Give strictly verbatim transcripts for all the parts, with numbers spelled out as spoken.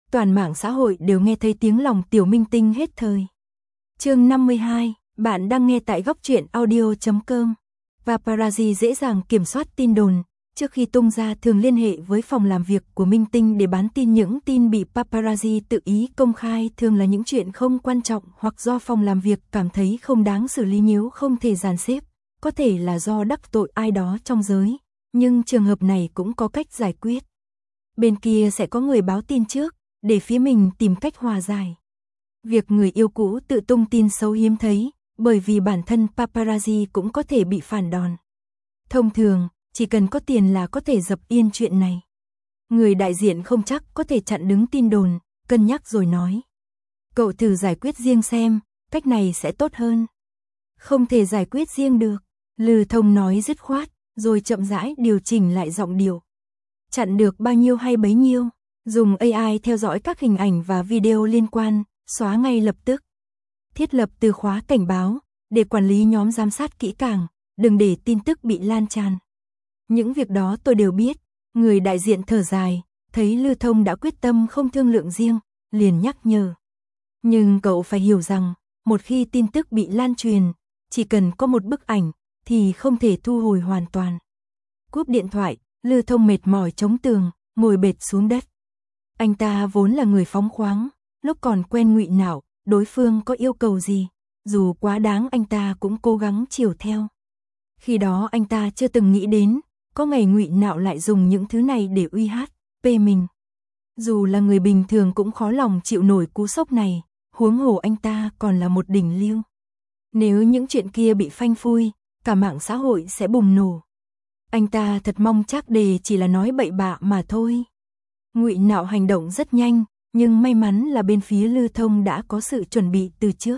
toàn mạng xã hội đều nghe thấy tiếng lòng tiểu minh tinh hết thời. Chương năm mươi hai, bạn đang nghe tại góc truyện audio chấm com. Paparazzi dễ dàng kiểm soát tin đồn, trước khi tung ra thường liên hệ với phòng làm việc của minh tinh để bán tin. Những tin bị paparazzi tự ý công khai thường là những chuyện không quan trọng hoặc do phòng làm việc cảm thấy không đáng xử lý nếu không thể dàn xếp, có thể là do đắc tội ai đó trong giới, nhưng trường hợp này cũng có cách giải quyết. Bên kia sẽ có người báo tin trước, để phía mình tìm cách hòa giải. Việc người yêu cũ tự tung tin xấu hiếm thấy, bởi vì bản thân paparazzi cũng có thể bị phản đòn. Thông thường, chỉ cần có tiền là có thể dập yên chuyện này. Người đại diện không chắc có thể chặn đứng tin đồn, cân nhắc rồi nói. Cậu thử giải quyết riêng xem, cách này sẽ tốt hơn. Không thể giải quyết riêng được, Lư Thông nói dứt khoát, rồi chậm rãi điều chỉnh lại giọng điệu. Chặn được bao nhiêu hay bấy nhiêu, dùng a i theo dõi các hình ảnh và video liên quan, xóa ngay lập tức. Thiết lập từ khóa cảnh báo, để quản lý nhóm giám sát kỹ càng, đừng để tin tức bị lan tràn. Những việc đó tôi đều biết, người đại diện thở dài, thấy Lư Thông đã quyết tâm không thương lượng riêng, liền nhắc nhở. Nhưng cậu phải hiểu rằng, một khi tin tức bị lan truyền, chỉ cần có một bức ảnh, thì không thể thu hồi hoàn toàn. Cúp điện thoại, Lư Thông mệt mỏi chống tường, ngồi bệt xuống đất. Anh ta vốn là người phóng khoáng, lúc còn quen Ngụy Nạo, đối phương có yêu cầu gì, dù quá đáng anh ta cũng cố gắng chiều theo. Khi đó anh ta chưa từng nghĩ đến, có ngày Ngụy Nạo lại dùng những thứ này để uy hát, pê mình. Dù là người bình thường cũng khó lòng chịu nổi cú sốc này, huống hồ anh ta còn là một đỉnh lưu. Nếu những chuyện kia bị phanh phui, cả mạng xã hội sẽ bùng nổ. Anh ta thật mong Trác Đề chỉ là nói bậy bạ mà thôi. Ngụy Nạo hành động rất nhanh, nhưng may mắn là bên phía Lư Thông đã có sự chuẩn bị từ trước.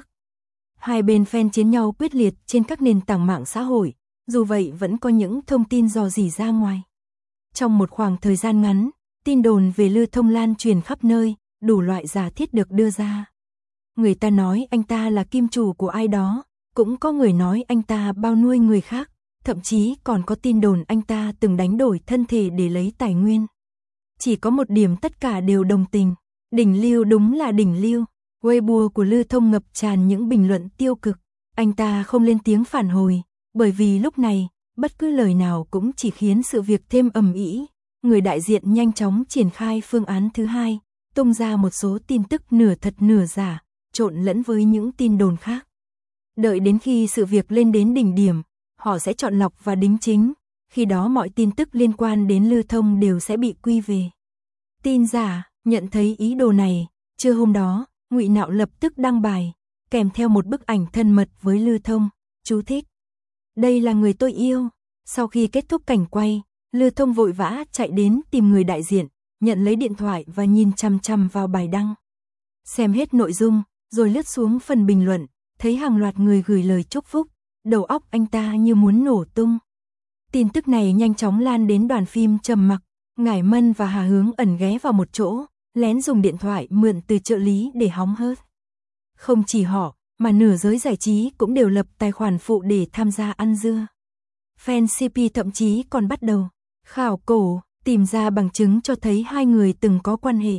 Hai bên fan chiến nhau quyết liệt trên các nền tảng mạng xã hội, dù vậy vẫn có những thông tin rò rỉ ra ngoài. Trong một khoảng thời gian ngắn, tin đồn về Lư Thông lan truyền khắp nơi, đủ loại giả thiết được đưa ra. Người ta nói anh ta là kim chủ của ai đó, cũng có người nói anh ta bao nuôi người khác, thậm chí còn có tin đồn anh ta từng đánh đổi thân thể để lấy tài nguyên. Chỉ có một điểm tất cả đều đồng tình, đỉnh lưu đúng là đỉnh lưu. Weibo của Lư Thông ngập tràn những bình luận tiêu cực, anh ta không lên tiếng phản hồi, bởi vì lúc này, bất cứ lời nào cũng chỉ khiến sự việc thêm ầm ĩ. Người đại diện nhanh chóng triển khai phương án thứ hai, tung ra một số tin tức nửa thật nửa giả, trộn lẫn với những tin đồn khác. Đợi đến khi sự việc lên đến đỉnh điểm, họ sẽ chọn lọc và đính chính, khi đó mọi tin tức liên quan đến Lư Thông đều sẽ bị quy về tin giả. Nhận thấy ý đồ này, trưa hôm đó, Ngụy Nạo lập tức đăng bài, kèm theo một bức ảnh thân mật với Lư Thông, chú thích. Đây là người tôi yêu. Sau khi kết thúc cảnh quay, Lư Thông vội vã chạy đến tìm người đại diện, nhận lấy điện thoại và nhìn chằm chằm vào bài đăng. Xem hết nội dung, rồi lướt xuống phần bình luận, thấy hàng loạt người gửi lời chúc phúc, đầu óc anh ta như muốn nổ tung. Tin tức này nhanh chóng lan đến đoàn phim Trầm Mặc, Ngải Mân và Hà Hướng ẩn ghé vào một chỗ, lén dùng điện thoại mượn từ trợ lý để hóng hớt. Không chỉ họ, mà nửa giới giải trí cũng đều lập tài khoản phụ để tham gia ăn dưa. Fan xê pê thậm chí còn bắt đầu khảo cổ, tìm ra bằng chứng cho thấy hai người từng có quan hệ.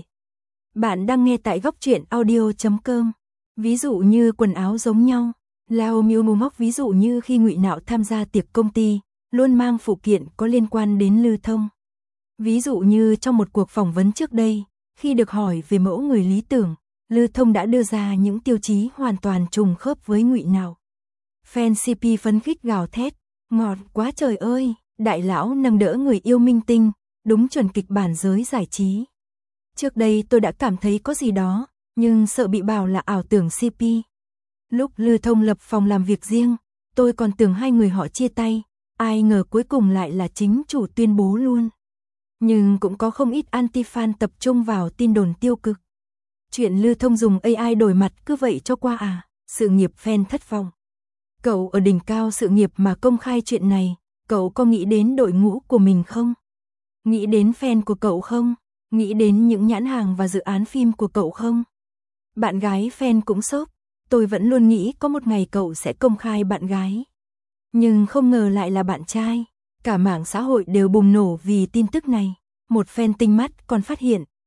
Bạn đang nghe tại góc truyện audio chấm com. Ví dụ như quần áo giống nhau, Lao Miu Mù Móc ví dụ như khi Ngụy Nạo tham gia tiệc công ty, luôn mang phụ kiện có liên quan đến Lư Thông. Ví dụ như trong một cuộc phỏng vấn trước đây, khi được hỏi về mẫu người lý tưởng, Lư Thông đã đưa ra những tiêu chí hoàn toàn trùng khớp với Ngụy Nạo. Fan xê pê phấn khích gào thét, ngọt quá trời ơi, đại lão nâng đỡ người yêu minh tinh, đúng chuẩn kịch bản giới giải trí. Trước đây tôi đã cảm thấy có gì đó, nhưng sợ bị bảo là ảo tưởng xê pê. Lúc Lư Thông lập phòng làm việc riêng, tôi còn tưởng hai người họ chia tay, ai ngờ cuối cùng lại là chính chủ tuyên bố luôn. Nhưng cũng có không ít anti-fan tập trung vào tin đồn tiêu cực. Chuyện Lư Thông dùng a i đổi mặt cứ vậy cho qua à, sự nghiệp fan thất vọng. Cậu ở đỉnh cao sự nghiệp mà công khai chuyện này, cậu có nghĩ đến đội ngũ của mình không? Nghĩ đến fan của cậu không? Nghĩ đến những nhãn hàng và dự án phim của cậu không? Bạn gái fan cũng sốc, tôi vẫn luôn nghĩ có một ngày cậu sẽ công khai bạn gái. Nhưng không ngờ lại là bạn trai. Cả mạng xã hội đều bùng nổ vì tin tức này. Một fan tinh mắt còn phát hiện,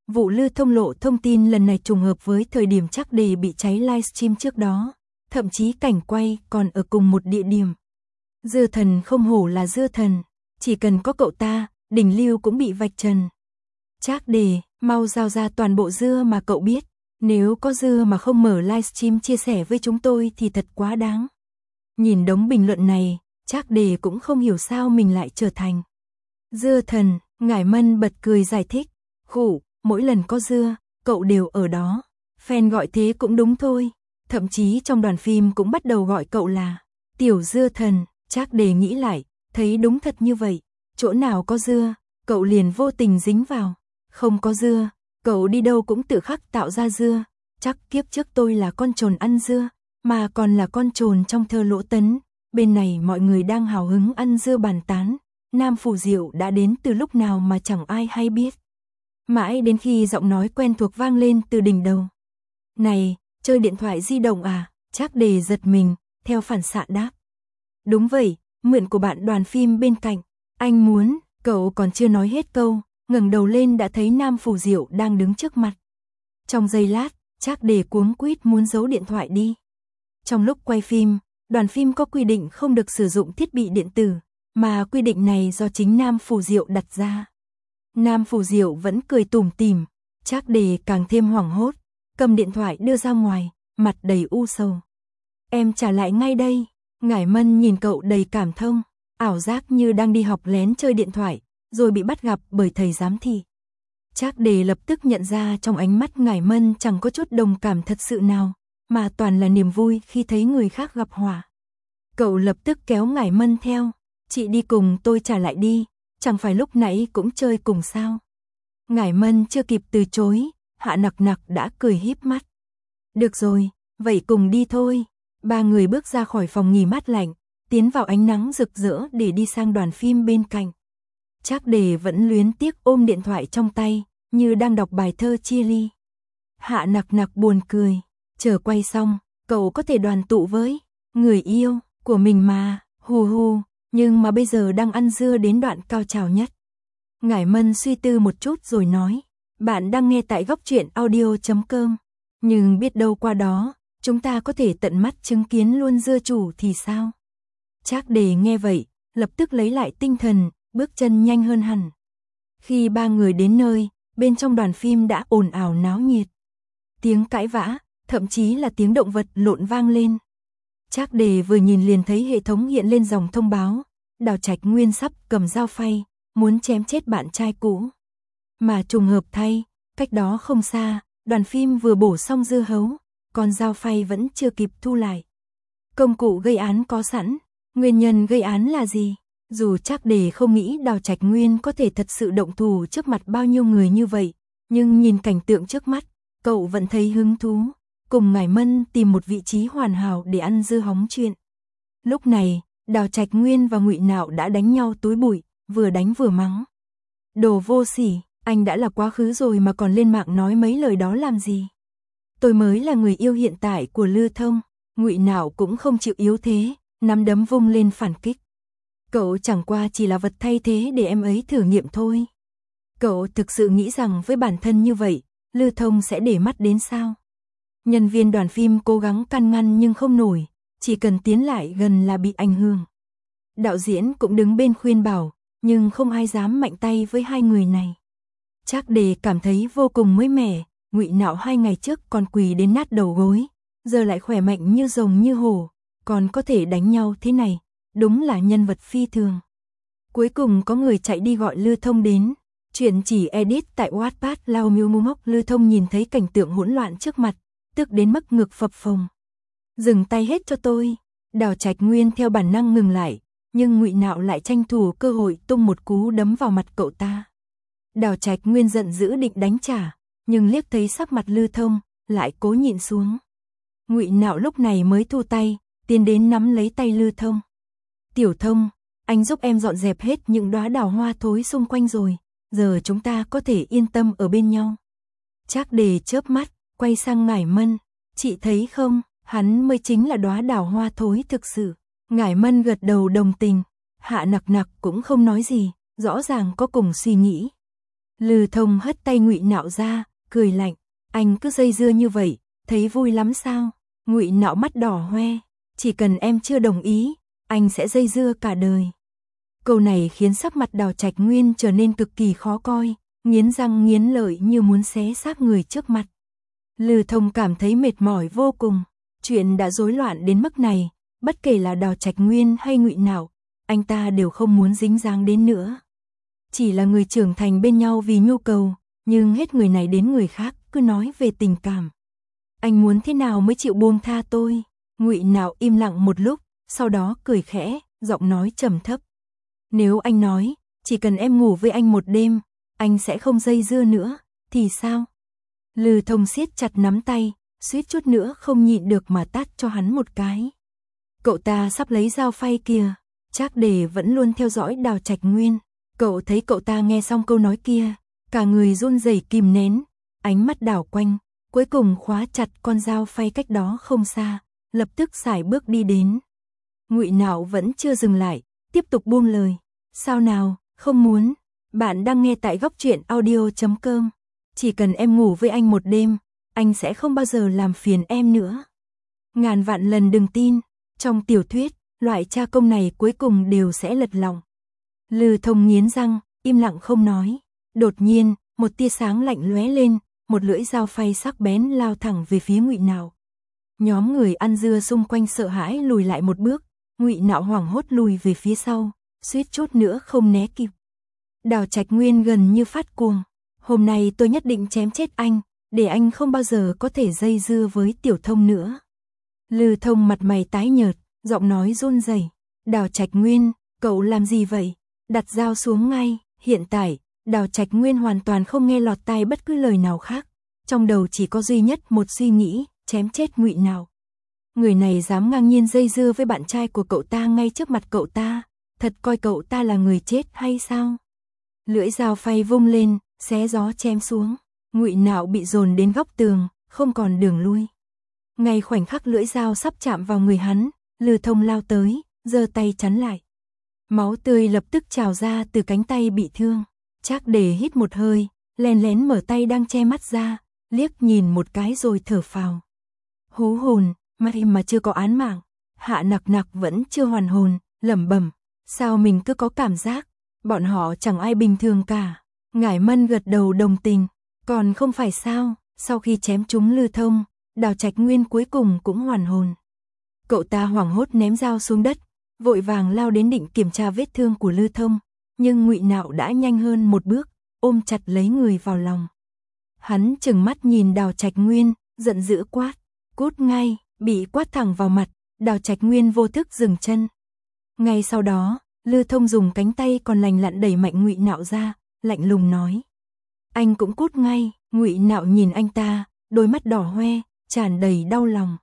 Vụ Lư Thông lộ thông tin lần này trùng hợp với thời điểm Trác Đề bị cháy livestream trước đó, thậm chí cảnh quay còn ở cùng một địa điểm. Dưa Thần không hổ là Dưa Thần, chỉ cần có cậu ta, đỉnh lưu cũng bị vạch trần. Trác Đề, mau giao ra toàn bộ dưa mà cậu biết, nếu có dưa mà không mở livestream chia sẻ với chúng tôi thì thật quá đáng. Nhìn đống bình luận này, Trác Đề cũng không hiểu sao mình lại trở thành Dưa Thần. Ngải Mân bật cười giải thích, khụ, mỗi lần có dưa, cậu đều ở đó. Fan gọi thế cũng đúng thôi, thậm chí trong đoàn phim cũng bắt đầu gọi cậu là Tiểu Dưa Thần. Trác Đề nghĩ lại, thấy đúng thật như vậy, chỗ nào có dưa, cậu liền vô tình dính vào. Không có dưa, cậu đi đâu cũng tự khắc tạo ra dưa. Chắc kiếp trước tôi là con trồn ăn dưa, mà còn là con trồn trong thơ Lỗ Tấn. Bên này mọi người đang hào hứng ăn dưa bàn tán, Nam Phủ Diệu đã đến từ lúc nào mà chẳng ai hay biết. Mãi đến khi giọng nói quen thuộc vang lên từ đỉnh đầu. Này, chơi điện thoại di động à? Trác Đề giật mình, theo phản xạ đáp. Đúng vậy, mượn của bạn đoàn phim bên cạnh. Anh muốn, cậu còn chưa nói hết câu, ngẩng đầu lên đã thấy Nam Phủ Diệu đang đứng trước mặt. Trong giây lát, Trác Đề cuống quýt muốn giấu điện thoại đi. Trong lúc quay phim, đoàn phim có quy định không được sử dụng thiết bị điện tử, mà quy định này do chính Nam Phủ Diệu đặt ra. Nam Phủ Diệu vẫn cười tủm tỉm, Trác Đề càng thêm hoảng hốt, cầm điện thoại đưa ra ngoài, mặt đầy u sầu. Em trả lại ngay đây. Ngải Mân nhìn cậu đầy cảm thông, ảo giác như đang đi học lén chơi điện thoại, rồi bị bắt gặp bởi thầy giám thị. Trác Đề lập tức nhận ra trong ánh mắt Ngải Mân chẳng có chút đồng cảm thật sự nào, mà toàn là niềm vui khi thấy người khác gặp họa. Cậu lập tức kéo Ngải Mân theo, chị đi cùng tôi trả lại đi, chẳng phải lúc nãy cũng chơi cùng sao. Ngải Mân chưa kịp từ chối, Hạ Nặc Nặc đã cười híp mắt. Được rồi, vậy cùng đi thôi. Ba người bước ra khỏi phòng nghỉ mát lạnh, tiến vào ánh nắng rực rỡ để đi sang đoàn phim bên cạnh. Trác Đề vẫn luyến tiếc ôm điện thoại trong tay, như đang đọc bài thơ chia ly. Hạ Nặc Nặc buồn cười, chờ quay xong, cậu có thể đoàn tụ với người yêu của mình mà, hù hù, nhưng mà bây giờ đang ăn dưa đến đoạn cao trào nhất. Ngải Mân suy tư một chút rồi nói, bạn đang nghe tại góc truyện audio chấm com, nhưng biết đâu qua đó, chúng ta có thể tận mắt chứng kiến luôn dưa chủ thì sao? Trác Đề nghe vậy, lập tức lấy lại tinh thần, bước chân nhanh hơn hẳn. Khi ba người đến nơi, bên trong đoàn phim đã ồn ào náo nhiệt. Tiếng cãi vã, thậm chí là tiếng động vật lộn vang lên. Trác Đề vừa nhìn liền thấy hệ thống hiện lên dòng thông báo, Đào Trạch Nguyên sắp cầm dao phay, muốn chém chết bạn trai cũ. Mà trùng hợp thay, cách đó không xa, đoàn phim vừa bổ xong dưa hấu, còn dao phay vẫn chưa kịp thu lại. Công cụ gây án có sẵn, nguyên nhân gây án là gì? Dù Trác Đề không nghĩ Đào Trạch Nguyên có thể thật sự động thủ trước mặt bao nhiêu người như vậy, nhưng nhìn cảnh tượng trước mắt, cậu vẫn thấy hứng thú, cùng Ngải Mân tìm một vị trí hoàn hảo để ăn dưa hóng chuyện. Lúc này, Đào Trạch Nguyên và Ngụy Nạo đã đánh nhau túi bụi, vừa đánh vừa mắng. Đồ vô sỉ, anh đã là quá khứ rồi mà còn lên mạng nói mấy lời đó làm gì? Tôi mới là người yêu hiện tại của Lư Thông. Ngụy Nạo cũng không chịu yếu thế, nắm đấm vung lên phản kích. Cậu chẳng qua chỉ là vật thay thế để em ấy thử nghiệm thôi. Cậu thực sự nghĩ rằng với bản thân như vậy, Lư Thông sẽ để mắt đến sao? Nhân viên đoàn phim cố gắng can ngăn nhưng không nổi, chỉ cần tiến lại gần là bị ảnh hưởng. Đạo diễn cũng đứng bên khuyên bảo, nhưng không ai dám mạnh tay với hai người này. Trác Đề cảm thấy vô cùng mới mẻ, Ngụy Nạo hai ngày trước còn quỳ đến nát đầu gối, giờ lại khỏe mạnh như rồng như hổ, còn có thể đánh nhau thế này, đúng là nhân vật phi thường. Cuối cùng có người chạy đi gọi Lư Thông đến, chuyện chỉ edit tại Wattpad lao miêu mu mốc. Lư Thông nhìn thấy cảnh tượng hỗn loạn trước mặt, tức đến mức ngực phập phồng. Dừng tay hết cho tôi. Đào Trạch Nguyên theo bản năng ngừng lại, nhưng Ngụy Nạo lại tranh thủ cơ hội tung một cú đấm vào mặt cậu ta. Đào Trạch Nguyên giận dữ định đánh trả, nhưng liếc thấy sắc mặt Lư Thông, lại cố nhịn xuống. Ngụy Nạo lúc này mới thu tay, tiến đến nắm lấy tay Lư Thông. Tiểu Thông, anh giúp em dọn dẹp hết những đóa đào hoa thối xung quanh rồi, giờ chúng ta có thể yên tâm ở bên nhau. Trác Đề chớp mắt, quay sang Ngải Mân, chị thấy không, hắn mới chính là đóa đào hoa thối thực sự. Ngải Mân gật đầu đồng tình, Hạ Nặc Nặc cũng không nói gì, rõ ràng có cùng suy nghĩ. Lư Thông hất tay Ngụy Nạo ra, cười lạnh, anh cứ dây dưa như vậy, thấy vui lắm sao? Ngụy Nạo mắt đỏ hoe, chỉ cần em chưa đồng ý, anh sẽ dây dưa cả đời. Câu này khiến sắc mặt Đào Trạch Nguyên trở nên cực kỳ khó coi, nghiến răng nghiến lợi như muốn xé xác người trước mặt. Lư Thông cảm thấy mệt mỏi vô cùng, chuyện đã rối loạn đến mức này, bất kể là Đào Trạch Nguyên hay Ngụy Nạo, anh ta đều không muốn dính dáng đến nữa. Chỉ là người trưởng thành bên nhau vì nhu cầu, nhưng hết người này đến người khác cứ nói về tình cảm. Anh muốn thế nào mới chịu buông tha tôi? Ngụy Nạo im lặng một lúc, sau đó cười khẽ, giọng nói trầm thấp. Nếu anh nói, chỉ cần em ngủ với anh một đêm, anh sẽ không dây dưa nữa, thì sao? Lư Thông siết chặt nắm tay, suýt chút nữa không nhịn được mà tát cho hắn một cái. Cậu ta sắp lấy dao phay kìa. Trác Đề vẫn luôn theo dõi Đào Trạch Nguyên. Cậu thấy cậu ta nghe xong câu nói kia, cả người run rẩy kìm nén, ánh mắt đảo quanh, cuối cùng khóa chặt con dao phay cách đó không xa, lập tức sải bước đi đến. Ngụy Nạo vẫn chưa dừng lại, tiếp tục buông lời. Sao nào, không muốn? Bạn đang nghe tại góc truyện audio chấm com. Chỉ cần em ngủ với anh một đêm, anh sẽ không bao giờ làm phiền em nữa. Ngàn vạn lần đừng tin, trong tiểu thuyết, loại cha công này cuối cùng đều sẽ lật lọng. Lư Thông nghiến răng, im lặng không nói. Đột nhiên, một tia sáng lạnh lóe lên, một lưỡi dao phay sắc bén lao thẳng về phía Ngụy Nạo. Nhóm người ăn dưa xung quanh sợ hãi lùi lại một bước, Ngụy Nạo hoảng hốt lùi về phía sau, suýt chút nữa không né kịp. Đào Trạch Nguyên gần như phát cuồng. Hôm nay tôi nhất định chém chết anh, để anh không bao giờ có thể dây dưa với Tiểu Thông nữa. Lư Thông mặt mày tái nhợt, giọng nói run rẩy. Đào Trạch Nguyên, cậu làm gì vậy? Đặt dao xuống ngay. Hiện tại, Đào Trạch Nguyên hoàn toàn không nghe lọt tai bất cứ lời nào khác. Trong đầu chỉ có duy nhất một suy nghĩ, chém chết Ngụy Nạo. Người này dám ngang nhiên dây dưa với bạn trai của cậu ta ngay trước mặt cậu ta, thật coi cậu ta là người chết hay sao? Lưỡi dao phay vung lên, xé gió chém xuống. Ngụy Nạo bị dồn đến góc tường, không còn đường lui. Ngay khoảnh khắc lưỡi dao sắp chạm vào người hắn, Lư Thông lao tới, giơ tay chắn lại. Máu tươi lập tức trào ra từ cánh tay bị thương. Trác Đề hít một hơi, lén lén mở tay đang che mắt ra, liếc nhìn một cái rồi thở phào. Hú hồn, may mà chưa có án mạng. Hạ Nặc Nặc vẫn chưa hoàn hồn, lẩm bẩm, sao mình cứ có cảm giác bọn họ chẳng ai bình thường cả. Ngải Mân gật đầu đồng tình, còn không phải sao? Sau khi chém trúng Lư Thông, Đào Trạch Nguyên cuối cùng cũng hoàn hồn. Cậu ta hoảng hốt ném dao xuống đất, vội vàng lao đến định kiểm tra vết thương của Lư Thông, nhưng Ngụy Nạo đã nhanh hơn một bước, ôm chặt lấy người vào lòng. Hắn trừng mắt nhìn Đào Trạch Nguyên, giận dữ quát, cút ngay. Bị quát thẳng vào mặt, Đào Trạch Nguyên vô thức dừng chân. Ngay sau đó, Lư Thông dùng cánh tay còn lành lặn đẩy mạnh Ngụy Nạo ra, lạnh lùng nói, anh cũng cút ngay. Ngụy Nạo nhìn anh ta, đôi mắt đỏ hoe, tràn đầy đau lòng.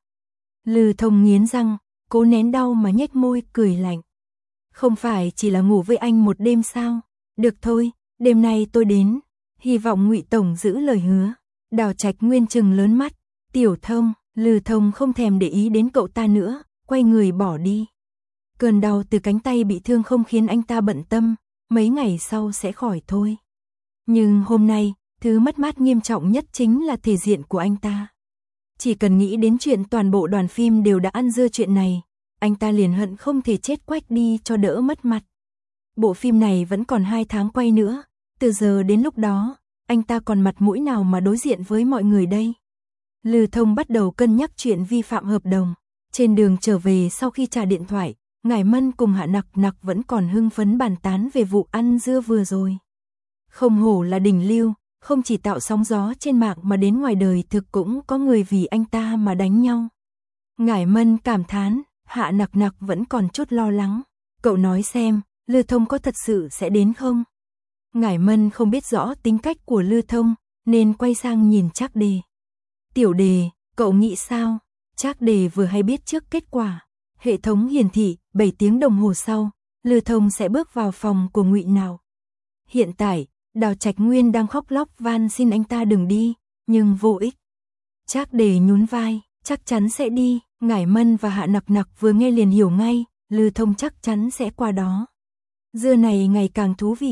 Lư Thông nghiến răng, cố nén đau mà nhếch môi cười lạnh. Không phải chỉ là ngủ với anh một đêm sao? Được thôi, đêm nay tôi đến. Hy vọng Ngụy tổng giữ lời hứa. Đào Trạch Nguyên trừng lớn mắt, Tiểu Thông. Lư Thông không thèm để ý đến cậu ta nữa, quay người bỏ đi. Cơn đau từ cánh tay bị thương không khiến anh ta bận tâm, mấy ngày sau sẽ khỏi thôi. Nhưng hôm nay, thứ mất mát nghiêm trọng nhất chính là thể diện của anh ta. Chỉ cần nghĩ đến chuyện toàn bộ đoàn phim đều đã ăn dưa chuyện này, anh ta liền hận không thể chết quách đi cho đỡ mất mặt. Bộ phim này vẫn còn hai tháng quay nữa, từ giờ đến lúc đó, anh ta còn mặt mũi nào mà đối diện với mọi người đây? Lư Thông bắt đầu cân nhắc chuyện vi phạm hợp đồng. Trên đường trở về sau khi trả điện thoại, Ngải Mân cùng Hạ Nặc Nặc vẫn còn hưng phấn bàn tán về vụ ăn dưa vừa rồi. Không hổ là đỉnh lưu, không chỉ tạo sóng gió trên mạng mà đến ngoài đời thực cũng có người vì anh ta mà đánh nhau. Ngải Mân cảm thán, Hạ Nặc Nặc vẫn còn chút lo lắng. Cậu nói xem, Lư Thông có thật sự sẽ đến không? Ngải Mân không biết rõ tính cách của Lư Thông, nên quay sang nhìn Trác Đề. Tiểu Đề, cậu nghĩ sao? Trác Đề vừa hay biết trước kết quả. Hệ thống hiển thị, bảy tiếng đồng hồ sau, Lư Thông sẽ bước vào phòng của Ngụy Nạo. Hiện tại, Đào Trạch Nguyên đang khóc lóc van xin anh ta đừng đi, nhưng vô ích. Trác Đề nhún vai, chắc chắn sẽ đi. Ngải Mân và Hạ Nặc Nặc vừa nghe liền hiểu ngay, Lư Thông chắc chắn sẽ qua đó. Dưa này ngày càng thú vị.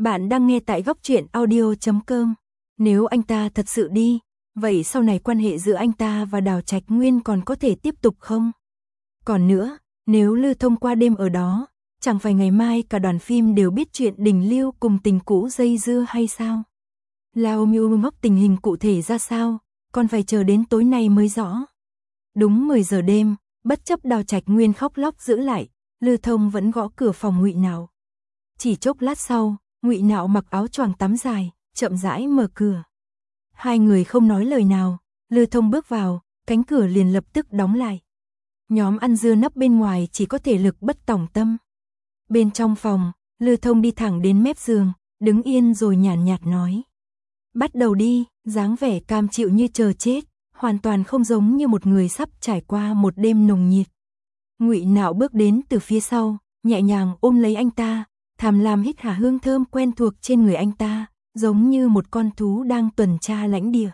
Bạn đang nghe tại góc truyện audio chấm com. Nếu anh ta thật sự đi, vậy sau này quan hệ giữa anh ta và Đào Trạch Nguyên còn có thể tiếp tục không? Còn nữa, nếu Lư Thông qua đêm ở đó, chẳng phải ngày mai cả đoàn phim đều biết chuyện Đình Lưu cùng tình cũ dây dưa hay sao? Lao Miu móc tình hình cụ thể ra sao, còn phải chờ đến tối nay mới rõ. Đúng mười giờ đêm, bất chấp Đào Trạch Nguyên khóc lóc giữ lại, Lư Thông vẫn gõ cửa phòng Ngụy Nạo. Chỉ chốc lát sau, Ngụy Nạo mặc áo choàng tắm dài, chậm rãi mở cửa. Hai người không nói lời nào, Lư Thông bước vào, cánh cửa liền lập tức đóng lại. Nhóm ăn dưa nấp bên ngoài chỉ có thể lực bất tòng tâm. Bên trong phòng, Lư Thông đi thẳng đến mép giường, đứng yên rồi nhàn nhạt nói. Bắt đầu đi, dáng vẻ cam chịu như chờ chết, hoàn toàn không giống như một người sắp trải qua một đêm nồng nhiệt. Ngụy Nạo bước đến từ phía sau, nhẹ nhàng ôm lấy anh ta, tham lam hít hà hương thơm quen thuộc trên người anh ta, giống như một con thú đang tuần tra lãnh địa.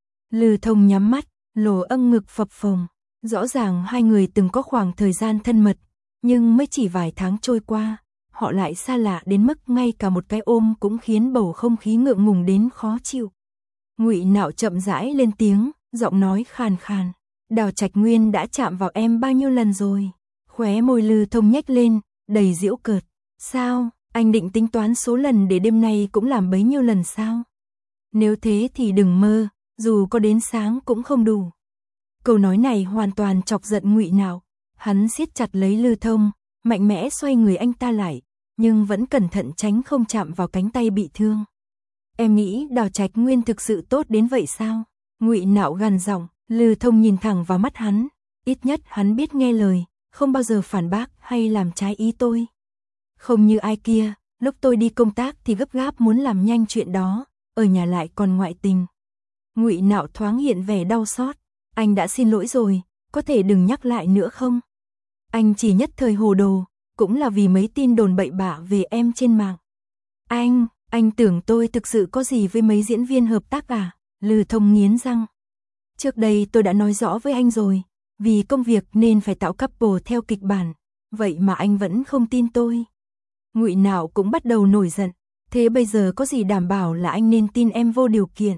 Lư Thông nhắm mắt, lồ âng ngực phập phồng. Rõ ràng hai người từng có khoảng thời gian thân mật, nhưng mới chỉ vài tháng trôi qua, họ lại xa lạ đến mức ngay cả một cái ôm cũng khiến bầu không khí ngượng ngùng đến khó chịu. Ngụy Nạo chậm rãi lên tiếng, giọng nói khàn khàn. Đào Trạch Nguyên đã chạm vào em bao nhiêu lần rồi? Khóe môi Lư Thông nhếch lên, đầy giễu cợt. Sao, anh định tính toán số lần để đêm nay cũng làm bấy nhiêu lần sao? Nếu thế thì đừng mơ, dù có đến sáng cũng không đủ. Câu nói này hoàn toàn chọc giận Ngụy Nạo. Hắn siết chặt lấy Lư Thông, mạnh mẽ xoay người anh ta lại, nhưng vẫn cẩn thận tránh không chạm vào cánh tay bị thương. Em nghĩ Đào Trạch Nguyên thực sự tốt đến vậy sao? Ngụy Nạo gằn giọng. Lư Thông nhìn thẳng vào mắt hắn, ít nhất hắn biết nghe lời, không bao giờ phản bác hay làm trái ý tôi. Không như ai kia, lúc tôi đi công tác thì gấp gáp muốn làm nhanh chuyện đó, ở nhà lại còn ngoại tình. Ngụy Nạo thoáng hiện vẻ đau xót. Anh đã xin lỗi rồi, có thể đừng nhắc lại nữa không? Anh chỉ nhất thời hồ đồ, cũng là vì mấy tin đồn bậy bạ về em trên mạng. Anh, anh tưởng tôi thực sự có gì với mấy diễn viên hợp tác à? Lư Thông nghiến răng. Trước đây tôi đã nói rõ với anh rồi, vì công việc nên phải tạo couple theo kịch bản, vậy mà anh vẫn không tin tôi. Ngụy Nạo cũng bắt đầu nổi giận, thế bây giờ có gì đảm bảo là anh nên tin em vô điều kiện?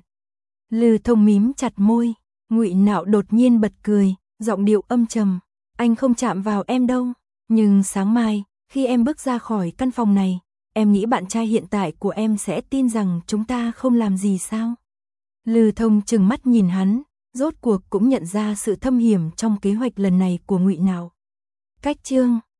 Lư Thông mím chặt môi, Ngụy Nạo đột nhiên bật cười, giọng điệu âm trầm, anh không chạm vào em đâu, nhưng sáng mai, khi em bước ra khỏi căn phòng này, em nghĩ bạn trai hiện tại của em sẽ tin rằng chúng ta không làm gì sao? Lư Thông trừng mắt nhìn hắn, rốt cuộc cũng nhận ra sự thâm hiểm trong kế hoạch lần này của Ngụy Nạo. Cách chương